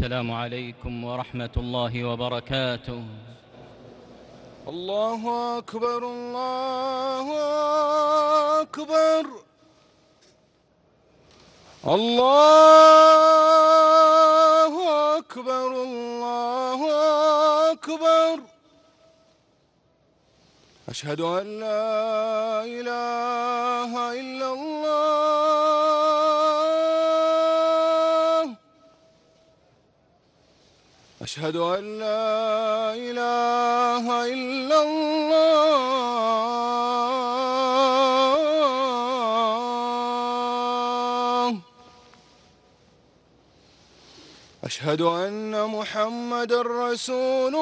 السلام عليكم ورحمة الله وبركاته. الله أكبر الله أكبر الله أكبر الله أكبر. أشهد أن لا إله إلا الله. أشهد أن لا إله إلا الله. أشهد أن محمدًا رسول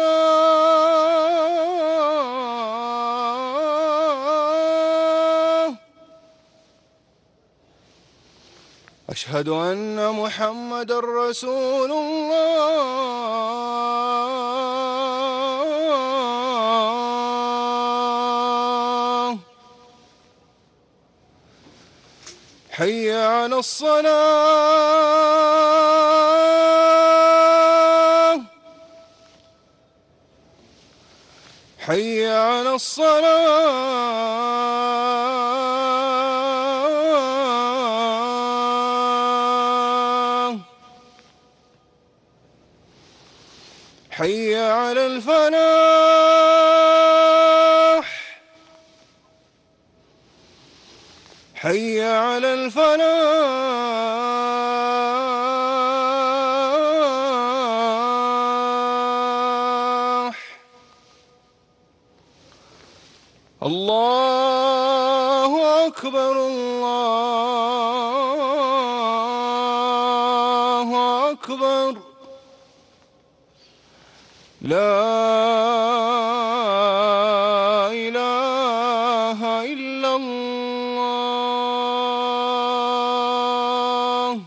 الله. أشهد أن محمدًا رسول الله. حي على الصلاة. حي على الصلاة. حي على الفلاح. حي على الفلاح. الله أكبر الله أكبر. لا إله إلا الله.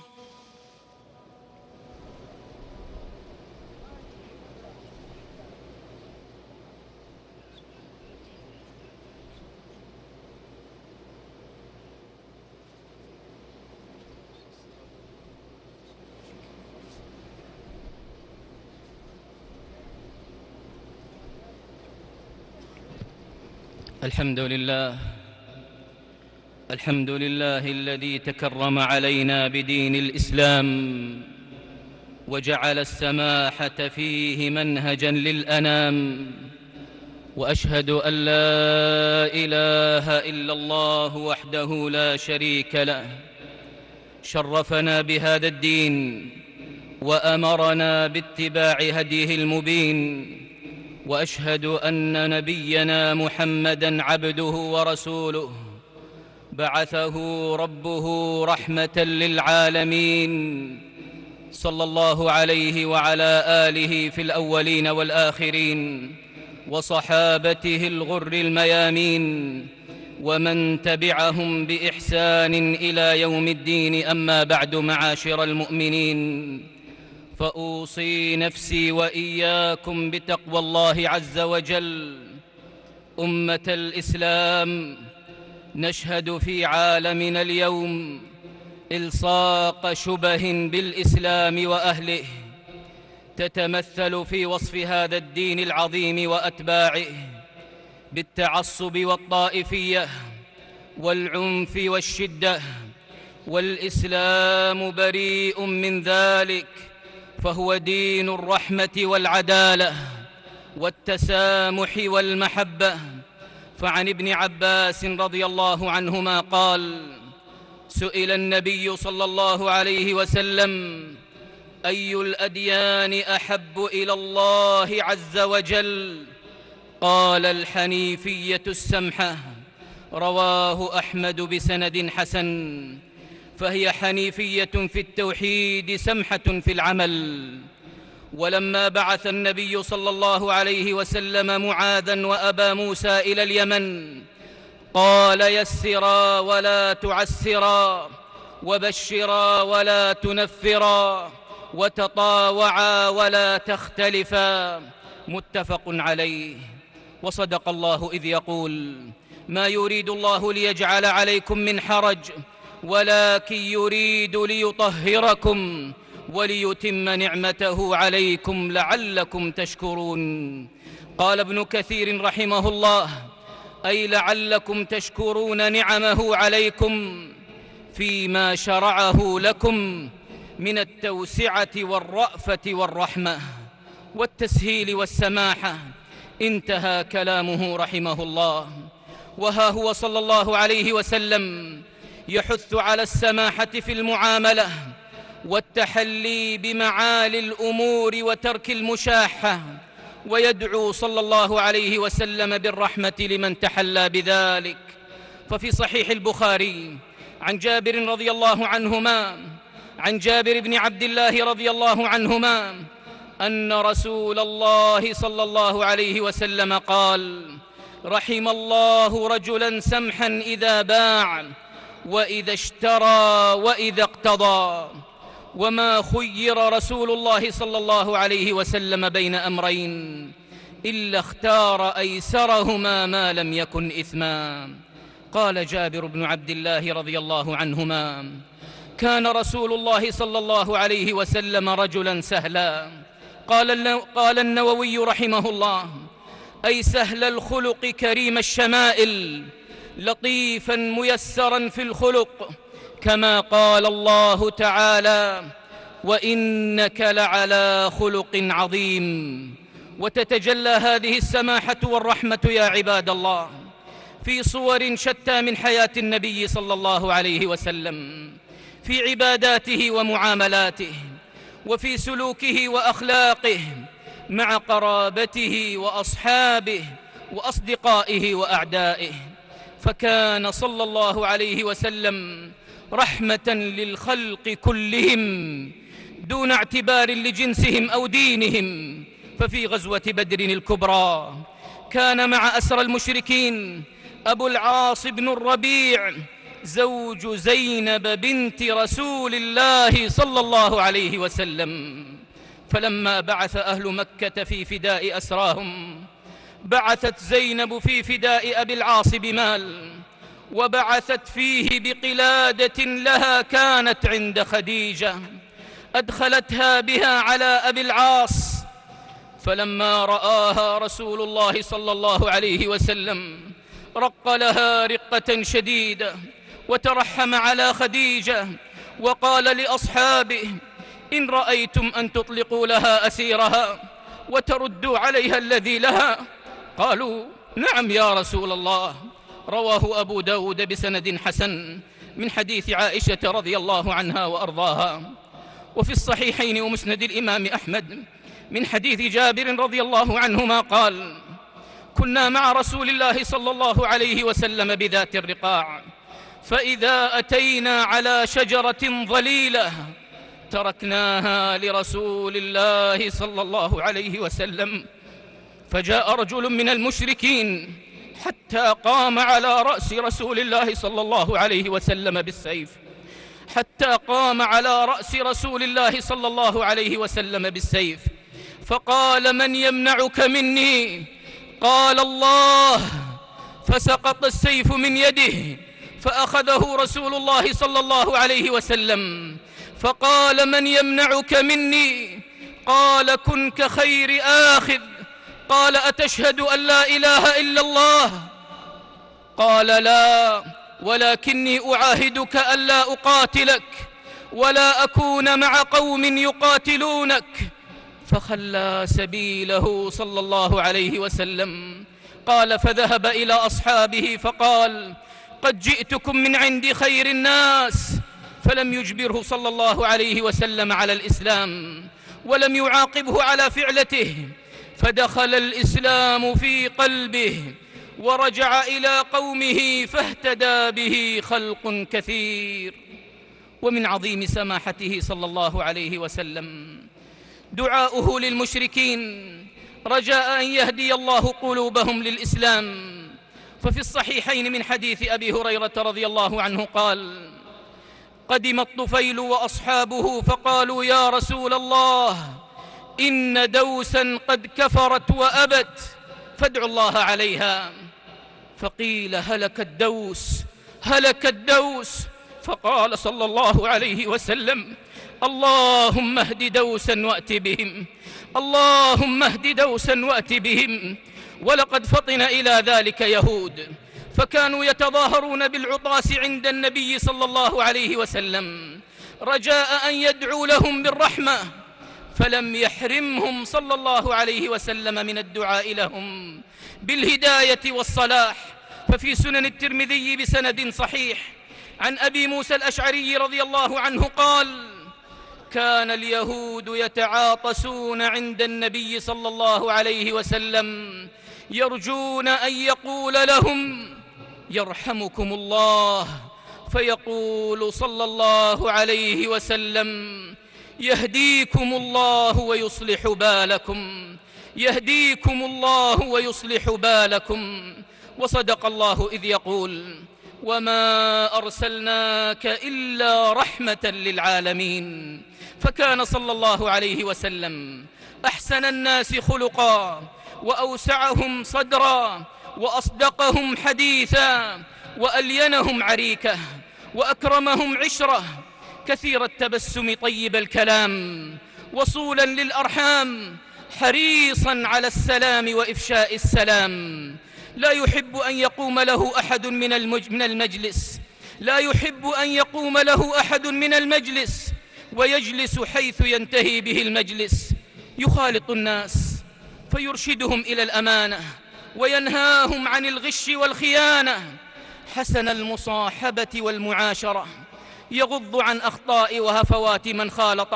الحمد لله الذي تكرم علينا بدين الإسلام وجعل السماحة فيه منهجا للأنام. وأشهد أن لا إله إلا الله وحده لا شريك له، شرفنا بهذا الدين وأمرنا باتباع هديه المبين. وأشهد أن نبينا محمدًا عبده ورسوله، بعثه ربه رحمة للعالمين، صلى الله عليه وعلى آله في الأولين والآخرين، وصحابته الغر الميامين، ومن تبعهم بإحسان إلى يوم الدين. أما بعد، معاشر المؤمنين، فأوصي نفسي وإياكم بتقوى الله عز وجل. أمة الإسلام، نشهد في عالمنا اليوم إلصاق شبه بالإسلام وأهله، تتمثل في وصف هذا الدين العظيم وأتباعه بالتعصب والطائفية والعنف والشدة، والإسلام بريء من ذلك، فهو دين الرحمة والعدالة والتسامح والمحبة. فعن ابن عباس رضي الله عنهما قال: سئل النبي صلى الله عليه وسلم: أي الأديان أحب إلى الله عز وجل؟ قال: الحنيفية السمحة. رواه أحمد بسند حسن. فهي حنيفية في التوحيد، سمحة في العمل. ولما بعث النبي صلى الله عليه وسلم معاذا وأبا موسى إلى اليمن، قال: يسرا ولا تعسرا، وبشرا ولا تنفرا، وتطاوعا ولا تختلفا. متفق عليه. وصدق الله إذ يقول: ما يريد الله ليجعل عليكم من حرج، ولكن يريد ليطهركم وليتم نعمته عليكم لعلكم تشكرون. قال ابن كثير رحمه الله: أي لعلكم تشكرون نعمه عليكم فيما شرعه لكم من التوسعة والرأفة والرحمة والتسهيل والسماحة. انتهى كلامه رحمه الله. وها هو صلى الله عليه وسلم يحث على السماحة في المعاملة والتحلي بمعالي الأمور وترك المشاحة، ويدعو صلى الله عليه وسلم بالرحمة لمن تحلى بذلك. ففي صحيح البخاري عن جابر رضي الله عنهما، عن جابر بن عبد الله رضي الله عنهما أن رسول الله صلى الله عليه وسلم قال: رحم الله رجلا سمحا إذا باع وإذا اشترى وإذا اقتضى. وما خير رسول الله صلى الله عليه وسلم بين أمرين إلا اختار أيسرهما ما لم يكن إثما. قال جابر بن عبد الله رضي الله عنهما: كان رسول الله صلى الله عليه وسلم رجلا سهلا. قال النووي رحمه الله: أي سهل الخلق كريم الشمائل لطيفا ميسرا في الخلق، كما قال الله تعالى: وإنك لعلى خلق عظيم. وتتجلى هذه السماحة والرحمة يا عباد الله في صور شتى من حياة النبي صلى الله عليه وسلم، في عباداته ومعاملاته، وفي سلوكه وأخلاقه مع قرابته وأصحابه وأصدقائه وأعدائه. فكان صلى الله عليه وسلم رحمة للخلق كلهم دون اعتبار لجنسهم أو دينهم. ففي غزوة بدر الكبرى كان مع أسرى المشركين أبو العاص بن الربيع زوج زينب بنت رسول الله صلى الله عليه وسلم. فلما بعث أهل مكة في فداء أسراهم بعثت زينب في فداء أبي العاص بمال، وبعثت فيه بقلادة لها كانت عند خديجة، أدخلتها بها على أبي العاص. فلما رآها رسول الله صلى الله عليه وسلم رق لها رقة شديدة وترحم على خديجة، وقال لأصحابه: إن رأيتم أن تطلقوا لها أسيرها وتردوا عليها الذي لها. قالوا: نعم يا رسول الله. رواه أبو داود بسند حسن من حديث عائشة رضي الله عنها وأرضاها. وفي الصحيحين ومسند الإمام أحمد من حديث جابر رضي الله عنهما قال: كنا مع رسول الله صلى الله عليه وسلم بذات الرقاع، فإذا أتينا على شجرة ظليلة تركناها لرسول الله صلى الله عليه وسلم، فجاء رجل من المشركين حتى قام على رأس رسول الله صلى الله عليه وسلم بالسيف، حتى قام على رأس رسول الله صلى الله عليه وسلم بالسيف، فقال: من يمنعك مني؟ قال: الله. فسقط السيف من يده، فأخذه رسول الله صلى الله عليه وسلم فقال: من يمنعك مني؟ قال: كن كخير آخذ. قال: أتشهد أن لا إله إلا الله؟ قال: لا، ولكني أعاهدك ألا أقاتلك ولا أكون مع قوم يقاتلونك. فخلى سبيله صلى الله عليه وسلم. قال: فذهب إلى أصحابه فقال: قد جئتكم من عند خير الناس. فلم يجبره صلى الله عليه وسلم على الإسلام ولم يعاقبه على فعلته، فدخل الإسلام في قلبه ورجع إلى قومه فاهتدى به خلق كثير. ومن عظيم سماحته صلى الله عليه وسلم دعاؤه للمشركين رجاء أن يهدي الله قلوبهم للإسلام. ففي الصحيحين من حديث أبي هريرة رضي الله عنه قال: قدم الطفيل وأصحابه فقالوا: يا رسول الله، إن دوسا قد كفرت وأبت، فادعوا الله عليها. فقيل: هلك الدوس، هلك الدوس. فقال صلى الله عليه وسلم: اللهم اهد دوسا وأت بهم، اللهم اهد دوسا وأت بهم. ولقد فطن إلى ذلك يهود، فكانوا يتظاهرون بالعطاس عند النبي صلى الله عليه وسلم رجاء أن يدعو لهم بالرحمة، فلم يحرمهم صلى الله عليه وسلم من الدعاء لهم بالهداية والصلاح. ففي سنن الترمذي بسند صحيح عن أبي موسى الأشعري رضي الله عنه قال: كان اليهود يتعاطسون عند النبي صلى الله عليه وسلم يرجون أن يقول لهم يرحمكم الله، فيقول صلى الله عليه وسلم: يهديكم الله ويصلح بالكم، يهديكم الله ويصلح بالكم. وصدق الله إذ يقول: وما أرسلناك إلا رحمة للعالمين. فكان صلى الله عليه وسلم أحسن الناس خلقا، وأوسعهم صدرا، وأصدقهم حديثا، وألينهم عريكة، وأكرمهم عشرة، كثير التبسم طيب الكلام، وصولا للأرحام، حريصا على السلام وإفشاء السلام. لا يحب أن يقوم له أحد من المجلس، لا يحب أن يقوم له أحد من المجلس ويجلس حيث ينتهي به المجلس. يخالط الناس فيرشدهم إلى الأمانة، وينهاهم عن الغش والخيانة، حسن المصاحبة والمعاشرة، يغض عن أخطاء وهفوات من خالطه،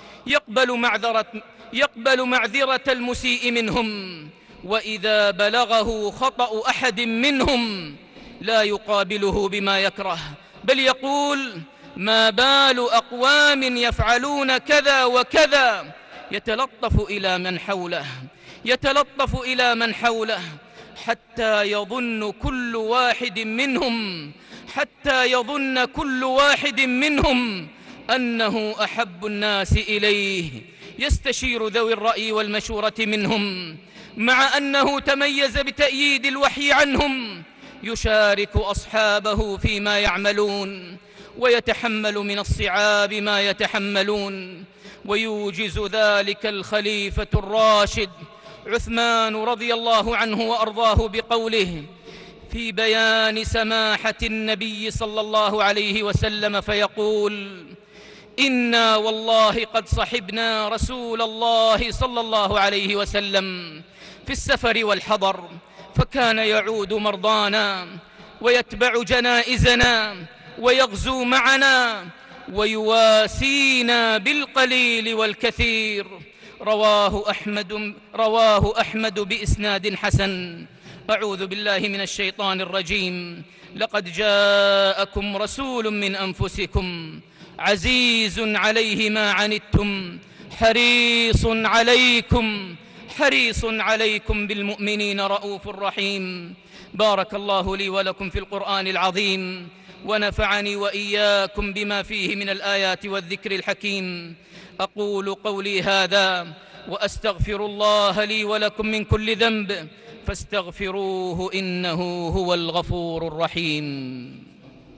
يقبل معذرة المسيء منهم، وإذا بلغه خطأ أحد منهم لا يقابله بما يكره، بل يقول: ما بال أقوام يفعلون كذا وكذا، يتلطف إلى من حوله، يتلطف إلى من حوله، حتى يظن كل واحد منهم أنه أحب الناس إليه، يستشير ذوي الرأي والمشورة منهم، مع أنه تميز بتأييد الوحي عنهم، يشارك أصحابه فيما يعملون، ويتحمل من الصعاب ما يتحملون. ويوجز ذلك الخليفة الراشد عثمان رضي الله عنه وأرضاه بقوله في بيان سماحة النبي صلى الله عليه وسلم، فيقول: إنا والله قد صحبنا رسول الله صلى الله عليه وسلم في السفر والحضر، فكان يعود مرضانا، ويتبع جنائزنا، ويغزو معنا، ويواسينا بالقليل والكثير. رواه أحمد بإسناد حسن. أعوذ بالله من الشيطان الرجيم. لقد جاءكم رسول من أنفسكم عزيز عليه ما عنتم حريص عليكم بالمؤمنين رؤوف رحيم. بارك الله لي ولكم في القرآن العظيم، ونفعني وإياكم بما فيه من الآيات والذكر الحكيم. أقول قولي هذا وأستغفر الله لي ولكم من كل ذنب، فاستغفروه إنه هو الغفور الرحيم.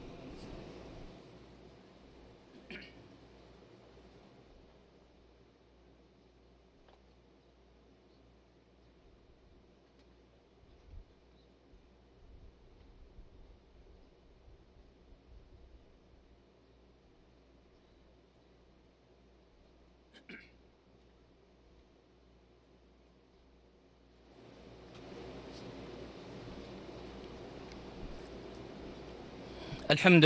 الحمد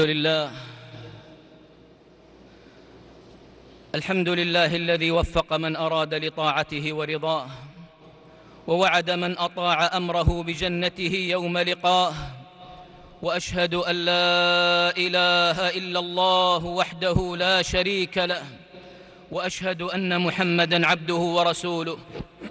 لله الذي وفق من أراد لطاعته ورضاه، ووعد من أطاع أمره بجنته يوم لقاه. وأشهد أن لا إله إلا الله وحده لا شريك له، وأشهد أن محمدًا عبده ورسوله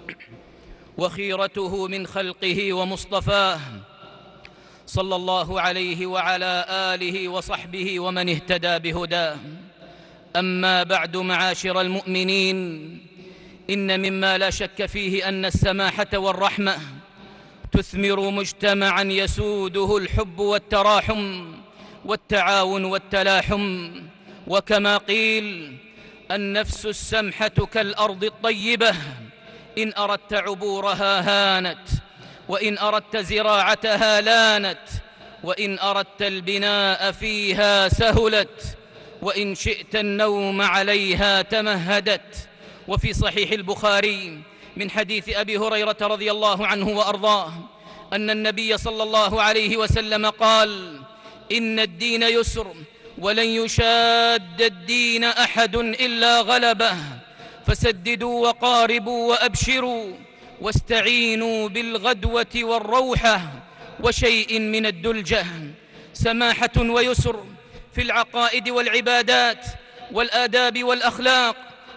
وخيرته من خلقه ومصطفاه، صلى الله عليه وعلى آله وصحبه ومن اهتدى بهداه. أما بعد، معاشر المؤمنين، إن مما لا شك فيه أن السماحة والرحمة تثمر مجتمعا يسوده الحب والتراحم والتعاون والتلاحم. وكما قيل: النفس السمحة كالأرض الطيبة، إن أردت عبورها هانت، وإن أردت زراعتها لانت، وإن أردت البناء فيها سهلت، وإن شئت النوم عليها تمهدت. وفي صحيح البخاري من حديث أبي هريرة رضي الله عنه وأرضاه أن النبي صلى الله عليه وسلم قال: إن الدين يسر، ولن يشاد الدين أحد إلا غلبه، فسددوا وقاربوا وأبشروا، واستعينوا بالغدوة والروحة وشيء من الدلجة. سماحة ويسر في العقائد والعبادات والآداب والأخلاق،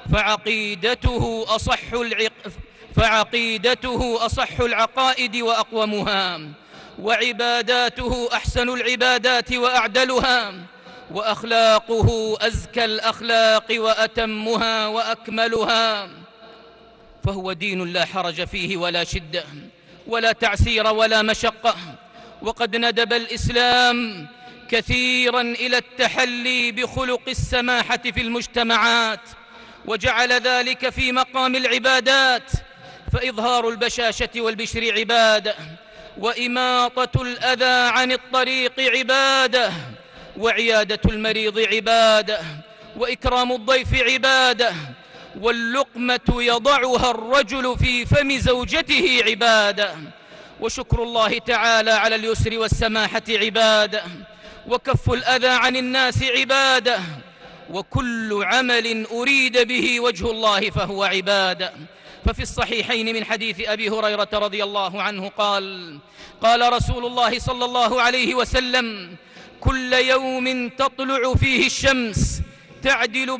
فعقيدته أصح العقائد وأقومها، وعباداته أحسن العبادات وأعدلها، وأخلاقه أزكى الأخلاق وأتمها وأكملها. فهو دين لا حرج فيه ولا شدة ولا تعسير ولا مشقة. وقد ندب الإسلام كثيرا إلى التحلي بخلق السماحة في المجتمعات، وجعل ذلك في مقام العبادات، فإظهار البشاشة والبشر عبادة، وإماطة الأذى عن الطريق عبادة، وعيادة المريض عبادة، وإكرام الضيف عبادة، واللقمة يضعها الرجل في فم زوجته عبادة، وشكر الله تعالى على اليسر والسماحة عبادة، وكف الأذى عن الناس عبادة، وكل عمل أريد به وجه الله فهو عبادة. ففي الصحيحين من حديث أبي هريرة رضي الله عنه قال رسول الله صلى الله عليه وسلم: كل يوم تطلع فيه الشمس تعدل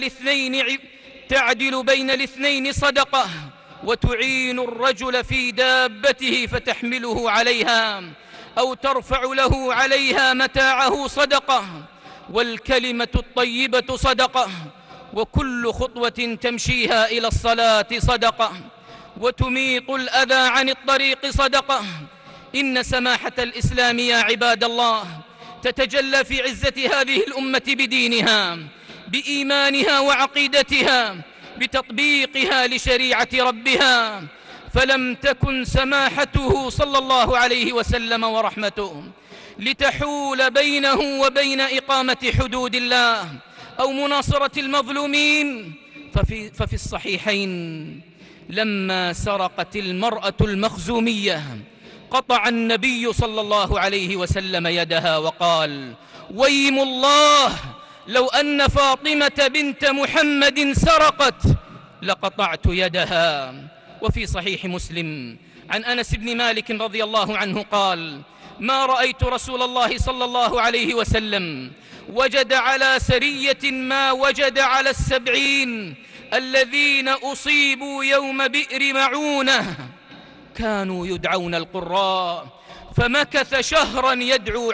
بين الاثنين صدقة، وتعين الرجل في دابته فتحمله عليها أو ترفع له عليها متاعه صدقة، والكلمة الطيبة صدقة، وكل خطوة تمشيها إلى الصلاة صدقة، وتميط الأذى عن الطريق صدقة. إن سماحة الإسلام يا عباد الله تتجلى في عزة هذه الأمة بدينها، بإيمانها وعقيدتها، بتطبيقها لشريعة ربها. فلم تكن سماحته صلى الله عليه وسلم ورحمته لتحول بينه وبين إقامة حدود الله أو مناصرة المظلومين. ففي الصحيحين لما سرقت المرأة المخزومية قطع النبي صلى الله عليه وسلم يدها وقال: ويم الله لو أن فاطمة بنت محمد سرقت لقطعت يدها. وفي صحيح مسلم عن أنس بن مالك رضي الله عنه قال: ما رأيت رسول الله صلى الله عليه وسلم وجد على سرية ما وجد على 70 الذين أصيبوا يوم بئر معونة، كانوا يدعون القراء، فمكث شهرا يدعو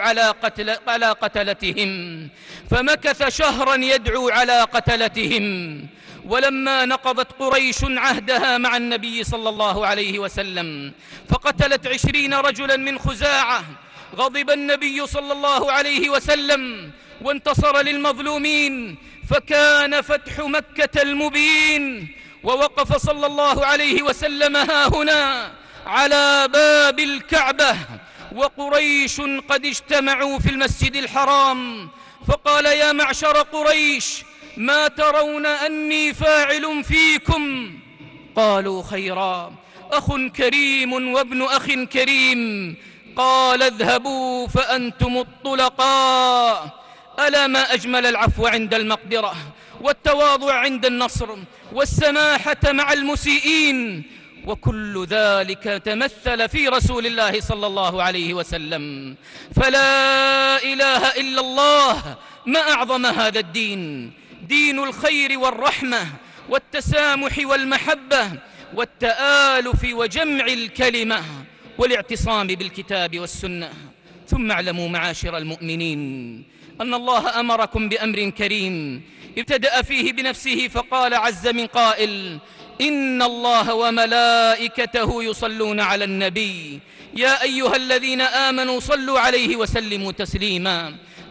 على قتلتهم. ولما نقضت قريش عهدها مع النبي صلى الله عليه وسلم فقتلت 20 رجلا من خزاعة، غضب النبي صلى الله عليه وسلم وانتصر للمظلومين، فكان فتح مكة المبين. ووقف صلى الله عليه وسلم هاهنا على باب الكعبة، وقريش قد اجتمعوا في المسجد الحرام، فقال: يا معشر قريش، ما ترون أني فاعل فيكم؟ قالوا: خيرا، أخ كريم وابن أخ كريم. قال: اذهبوا فأنتم الطلقاء. ألا ما أجمل العفو عند المقدرة، والتواضع عند النصر، والسماحة مع المسيئين. وكل ذلك تمثل في رسول الله صلى الله عليه وسلم. فلا إله إلا الله، ما أعظم هذا الدين، دين الخير والرحمة والتسامح والمحبة والتآلف وجمع الكلمة والاعتصام بالكتاب والسنة. ثم اعلموا معاشر المؤمنين أن الله أمركم بأمر كريم ابتدأ فيه بنفسه فقال عز من قائل: إن الله وملائكته يصلون على النبي يا أيها الذين آمنوا صلوا عليه وسلموا تسليما.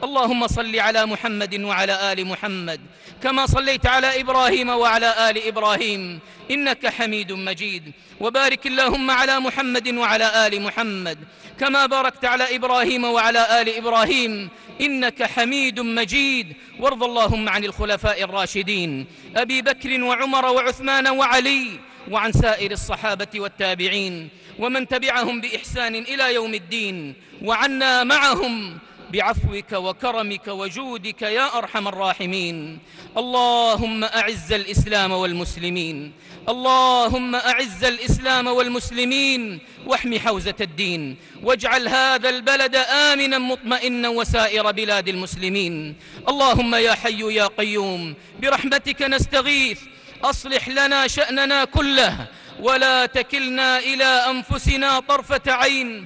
اللهم صل على محمد وعلى آل محمد كما صليت على إبراهيم وعلى آل إبراهيم إنك حميد مجيد. وبارك اللهم على محمد وعلى آل محمد كما باركت على إبراهيم وعلى آل إبراهيم إنك حميد مجيد. وارض اللهم عن الخلفاء الراشدين أبي بكر وعمر وعثمان وعلي وعن سائر الصحابة والتابعين ومن تبعهم بإحسان إلى يوم الدين، وعنا معهم بعفوك وكرمك وجودك يا أرحم الراحمين. اللهم أعز الإسلام والمسلمين، اللهم أعز الإسلام والمسلمين واحم حوزة الدين، واجعل هذا البلد آمنا مطمئنا وسائر بلاد المسلمين. اللهم يا حي يا قيوم برحمتك نستغيث، أصلح لنا شأننا كله ولا تكلنا إلى أنفسنا طرفة عين.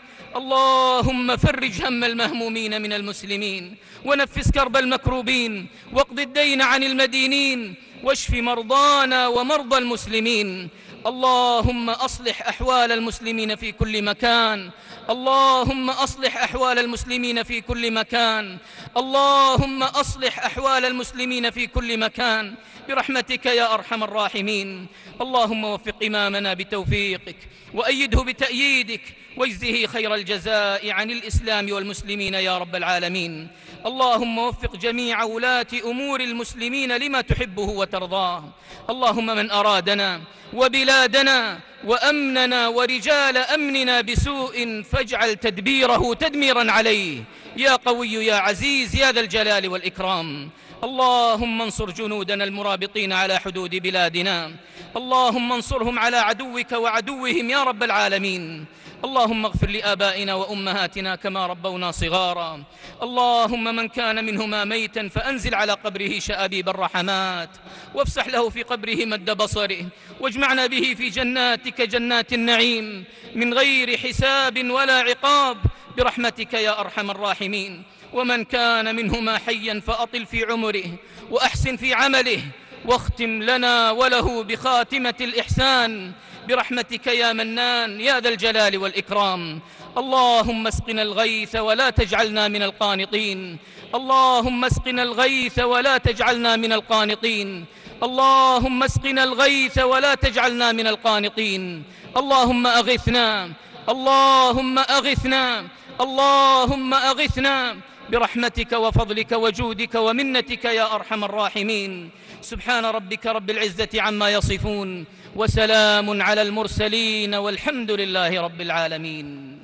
اللهم فرج هم المهمومين من المسلمين، ونفس كرب المكروبين، واقض الدين عن المدينين، واشف مرضانا ومرضى المسلمين. اللهم أصلح أحوال المسلمين في كل مكان، اللهم أصلح أحوال المسلمين في كل مكان، اللهم أصلح أحوال المسلمين في كل مكان برحمتك يا أرحم الراحمين. اللهم وفق إمامنا بتوفيقك، وأيده بتأييدك، واجزه خير الجزاء عن الإسلام والمسلمين يا رب العالمين. اللهم وفق جميع ولاة أمور المسلمين لما تحبه وترضاه. اللهم من أرادنا وبلادنا وأمننا ورجال أمننا بسوء فاجعل تدبيره تدميرا عليه يا قوي يا عزيز يا ذا الجلال والإكرام. اللهم انصر جنودنا المرابطين على حدود بلادنا، اللهم انصرهم على عدوك وعدوهم يا رب العالمين. اللهم اغفر لآبائنا وأمهاتنا كما ربونا صغارا. اللهم من كان منهما ميتا فأنزل على قبره شآبيب الرحمات، وافسح له في قبره مد بصره، واجمعنا به في جناتك جنات النعيم من غير حساب ولا عقاب برحمتك يا أرحم الراحمين. ومن كان منهما حيا فأطل في عمره وأحسن في عمله، واختم لنا وله بخاتمة الإحسان برحمتك يا منان يا ذا الجلال والإكرام. اللهم اسقنا الغيث ولا تجعلنا من القانطين، اللهم اسقنا الغيث ولا تجعلنا من القانطين، اللهم اسقنا الغيث ولا تجعلنا من القانطين. اللهم أغثنا، اللهم أغثنا، اللهم أغثنا برحمتك وفضلك وجودك ومنتك يا أرحم الراحمين. سبحان ربك رب العزة عما يصفون، وسلام على المرسلين، والحمد لله رب العالمين.